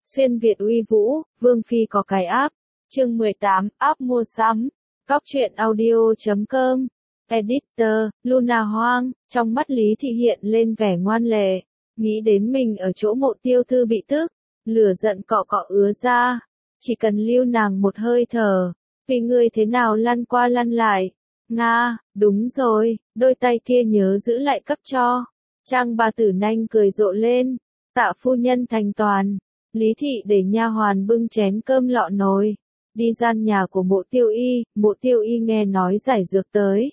Xuyên Việt uy vũ, Vương Phi có cái app. Chương 18, app mua sắm. Cóc truyện audio.com. Editor, Luna Hoang, trong mắt Lý Thị hiện lên vẻ ngoan lệ. Nghĩ đến mình ở chỗ Mộ Tiêu Thư bị tức, lửa giận cọ cọ ứa ra. Chỉ cần lưu nàng một hơi thở, vì ngươi thế nào lăn qua lăn lại. Nga, đúng rồi, đôi tay kia nhớ giữ lại cấp cho. Trang bà tử nanh cười rộ lên. Tạ phu nhân thành toàn. Lý Thị để nha hoàn bưng chén cơm lọ nồi. Đi gian nhà của Mộ Tiêu Y nghe nói giải dược tới.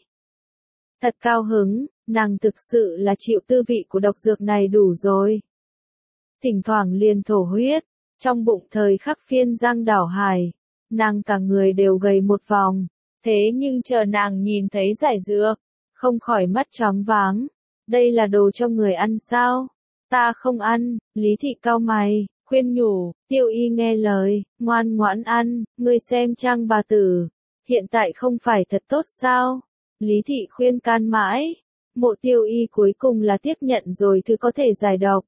Thật cao hứng, nàng thực sự là chịu tư vị của độc dược này đủ rồi. Thỉnh thoảng liền thổ huyết, trong bụng thời khắc phiên giang đảo hải, nàng cả người đều gầy một vòng, thế nhưng chờ nàng nhìn thấy giải dược, không khỏi mắt choáng váng. Đây là đồ cho người ăn sao? Ta không ăn. Lý Thị cau mày, khuyên nhủ. Tiêu Y nghe lời, ngoan ngoãn ăn. Ngươi xem Trang bà tử, hiện tại không phải thật tốt sao? Lý Thị khuyên can mãi. Mộ Tiêu Y cuối cùng là tiếp nhận rồi thứ có thể giải độc.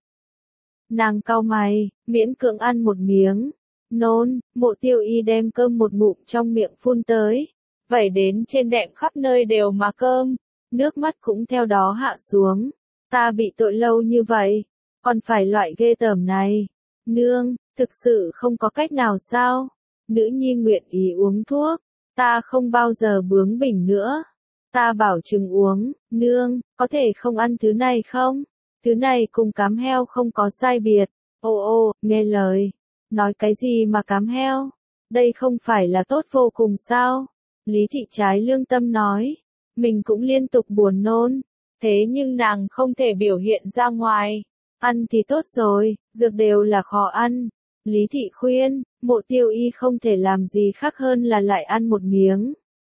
Nàng cau mày, miễn cưỡng ăn một miếng. Nôn. Mộ Tiêu Y đem cơm một ngụm trong miệng phun tới, vẩy đến trên đệm khắp nơi đều mà cơm. Nước mắt cũng theo đó hạ xuống. Ta bị tội lâu như vậy, còn phải loại ghê tởm này. Nương, thực sự không có cách nào sao? Nữ nhi nguyện ý uống thuốc, ta không bao giờ bướng bỉnh nữa. Ta bảo chừng uống. Nương, có thể không ăn thứ này không? Thứ này cùng cám heo không có sai biệt. Ô, nghe lời. Nói cái gì mà cám heo? Đây không phải là tốt vô cùng sao? Lý Thị trái lương tâm nói. Mình cũng liên tục buồn nôn, thế nhưng nàng không thể biểu hiện ra ngoài. Ăn thì tốt rồi, dược đều là khó ăn. Lý Thị khuyên, Mộ Tiêu Y không thể làm gì khác hơn là lại ăn một miếng.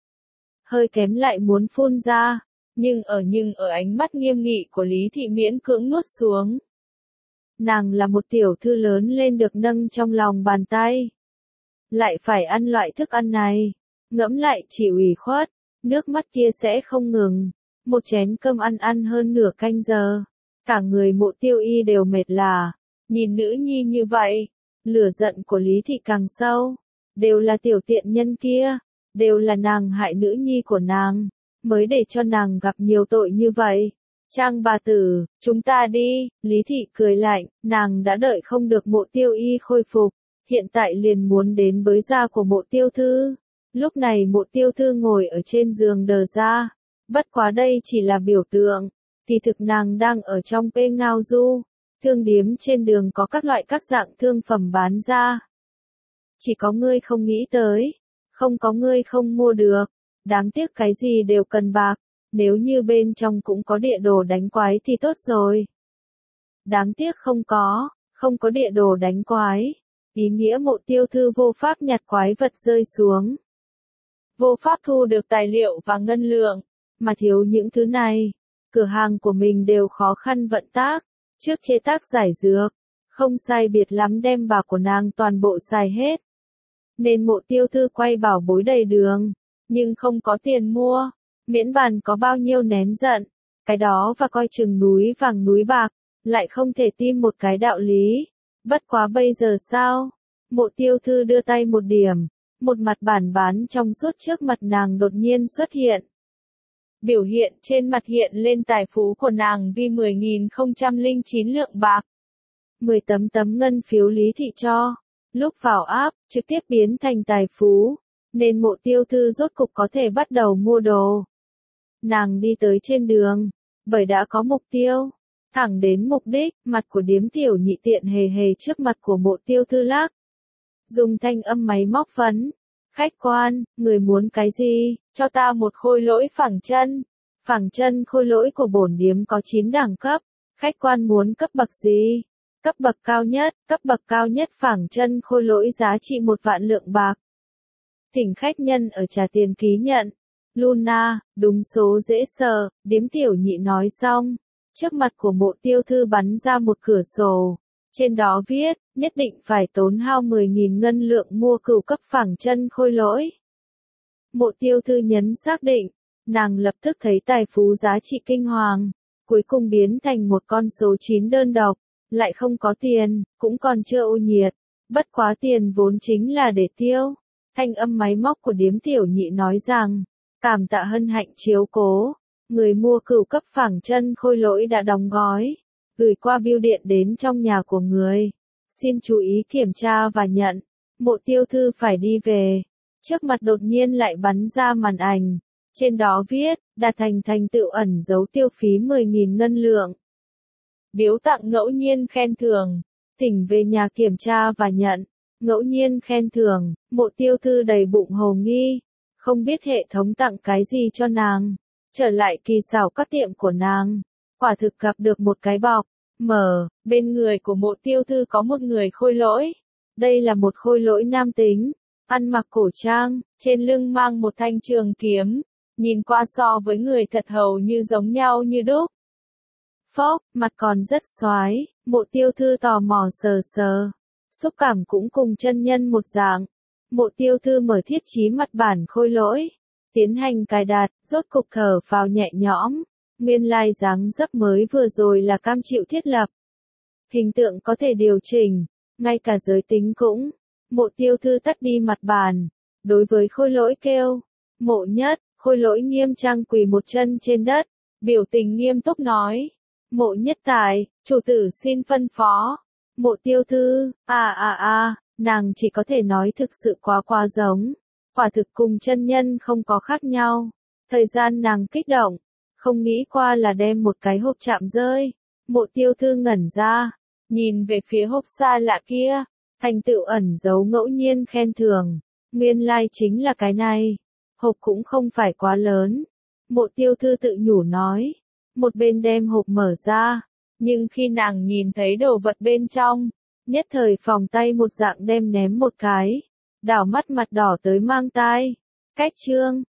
Hơi kém lại muốn phun ra, nhưng ở ánh mắt nghiêm nghị của Lý Thị miễn cưỡng nuốt xuống. Nàng là một tiểu thư lớn lên được nâng trong lòng bàn tay, lại phải ăn loại thức ăn này, ngẫm lại chỉ ủy khuất. Nước mắt kia sẽ không ngừng. Một chén cơm ăn hơn nửa canh giờ. Cả người Mộ Tiêu Y đều mệt lả. Nhìn nữ nhi như vậy, lửa giận của Lý Thị càng sâu. Đều là tiểu tiện nhân kia. Đều là nàng hại nữ nhi của nàng, mới để cho nàng gặp nhiều tội như vậy. Trang bà tử, chúng ta đi. Lý Thị cười lạnh, nàng đã đợi không được Mộ Tiêu Y khôi phục. Hiện tại liền muốn đến bới da của Mộ Tiêu Thư. Lúc này Mộ Tiêu Thư ngồi ở trên giường đờ ra. Bất quá đây chỉ là biểu tượng. Thì thực nàng đang ở trong Pê Ngao Du. Thương điếm trên đường có các loại các dạng thương phẩm bán ra. Chỉ có ngươi không nghĩ tới. Không có ngươi không mua được. Đáng tiếc cái gì đều cần bạc. Nếu như bên trong cũng có địa đồ đánh quái thì tốt rồi. Đáng tiếc không có địa đồ đánh quái. Ý nghĩa Mộ Tiêu Thư vô pháp nhặt quái vật rơi xuống. Vô pháp thu được tài liệu và ngân lượng, mà thiếu những thứ này, cửa hàng của mình đều khó khăn vận tác. Trước chế tác giải dược, không sai biệt lắm đem bạc của nàng toàn bộ xài hết. Nên Mộ Tiêu Thư quay bảo bối đầy đường, nhưng không có tiền mua, miễn bàn có bao nhiêu nén giận, cái đó và coi chừng núi vàng núi bạc, lại không thể tin một cái đạo lý. Bất quá bây giờ sao? Mộ Tiêu Thư đưa tay một điểm. Một mặt bản bán trong suốt trước mặt nàng đột nhiên xuất hiện. Biểu hiện trên mặt hiện lên tài phú của nàng vì 10.009 lượng bạc. 10 tấm ngân phiếu Lý Thị cho. Lúc vào app, trực tiếp biến thành tài phú. Nên Mộ Tiêu Thư rốt cục có thể bắt đầu mua đồ. Nàng đi tới trên đường, bởi đã có mục tiêu. Thẳng đến mục đích, mặt của điếm tiểu nhị tiện hề trước mặt của Mộ Tiêu Thư lắc. Dùng thanh âm máy móc vấn. Khách quan, người muốn cái gì? Cho ta một khôi lỗi phẳng chân. Phẳng chân khôi lỗi của bổn điếm có 9 đẳng cấp. Khách quan muốn cấp bậc gì? Cấp bậc cao nhất phẳng chân khôi lỗi giá trị 1 vạn lượng bạc. Thỉnh khách nhân ở trả tiền ký nhận. Luna, đúng số dễ sờ, điếm tiểu nhị nói xong. Trước mặt của Mộ Tiêu Thư bắn ra một cửa sổ. Trên đó viết, nhất định phải tốn hao 10.000 ngân lượng mua cửu cấp phẳng chân khôi lỗi. Mộ Tiêu Thư nhấn xác định, nàng lập tức thấy tài phú giá trị kinh hoàng, cuối cùng biến thành một con số 9 đơn độc, lại không có tiền, cũng còn chưa ô nhiệt, Bất quá tiền vốn chính là để tiêu. Thanh âm máy móc của điếm tiểu nhị nói rằng, cảm tạ hân hạnh chiếu cố. Người mua cửu cấp phẳng chân khôi lỗi đã đóng gói, gửi qua bưu điện đến trong nhà của người. Xin chú ý kiểm tra và nhận. Mộ tiêu thư phải đi về. Trước mặt đột nhiên lại bắn ra màn ảnh. Trên đó viết, đạt thành tựu ẩn dấu tiêu phí 10.000 ngân lượng. Biếu tặng ngẫu nhiên khen thưởng. Thỉnh về nhà kiểm tra và nhận. Ngẫu nhiên khen thưởng, mộ tiêu thư đầy bụng hồ nghi. Không biết hệ thống tặng cái gì cho nàng. Trở lại kỳ xảo các tiệm của nàng. Quả thực gặp được một cái bọc. Mở, bên người của mộ tiêu thư có một người khôi lỗi. Đây là một khôi lỗi nam tính. Ăn mặc cổ trang, trên lưng mang một thanh trường kiếm. Nhìn qua so với người thật hầu như giống nhau như đúc. Phốc, mặt còn rất xoái, mộ tiêu thư tò mò sờ sờ. Xúc cảm cũng cùng chân nhân một dạng. Mộ tiêu thư mở thiết trí mặt bản khôi lỗi. Tiến hành cài đặt, rốt cục thở phào nhẹ nhõm. Nguyên lai dáng dấp mới vừa rồi là cam chịu thiết lập. Hình tượng có thể điều chỉnh, ngay cả giới tính cũng. Mộ tiêu thư tắt đi mặt bàn. Đối với khôi lỗi kêu. Mộ nhất, khôi lỗi nghiêm trang quỳ một chân trên đất. Biểu tình nghiêm túc nói. Mộ nhất tài, chủ tử xin phân phó. Mộ tiêu thư, nàng chỉ có thể nói thực sự quá giống. Quả thực cùng chân nhân không có khác nhau. Thời gian nàng kích động, không nghĩ qua là đem một cái hộp chạm rơi. Mộ tiêu thư ngẩn ra, nhìn về phía hộp xa lạ kia. Thành tựu ẩn dấu ngẫu nhiên khen thưởng. Nguyên lai chính là cái này. Hộp cũng không phải quá lớn. Mộ tiêu thư tự nhủ nói. Một bên đem hộp mở ra. Nhưng khi nàng nhìn thấy đồ vật bên trong, nhất thời phòng tay một dạng đem ném một cái. Đảo mắt mặt đỏ tới mang tai. Cách chương.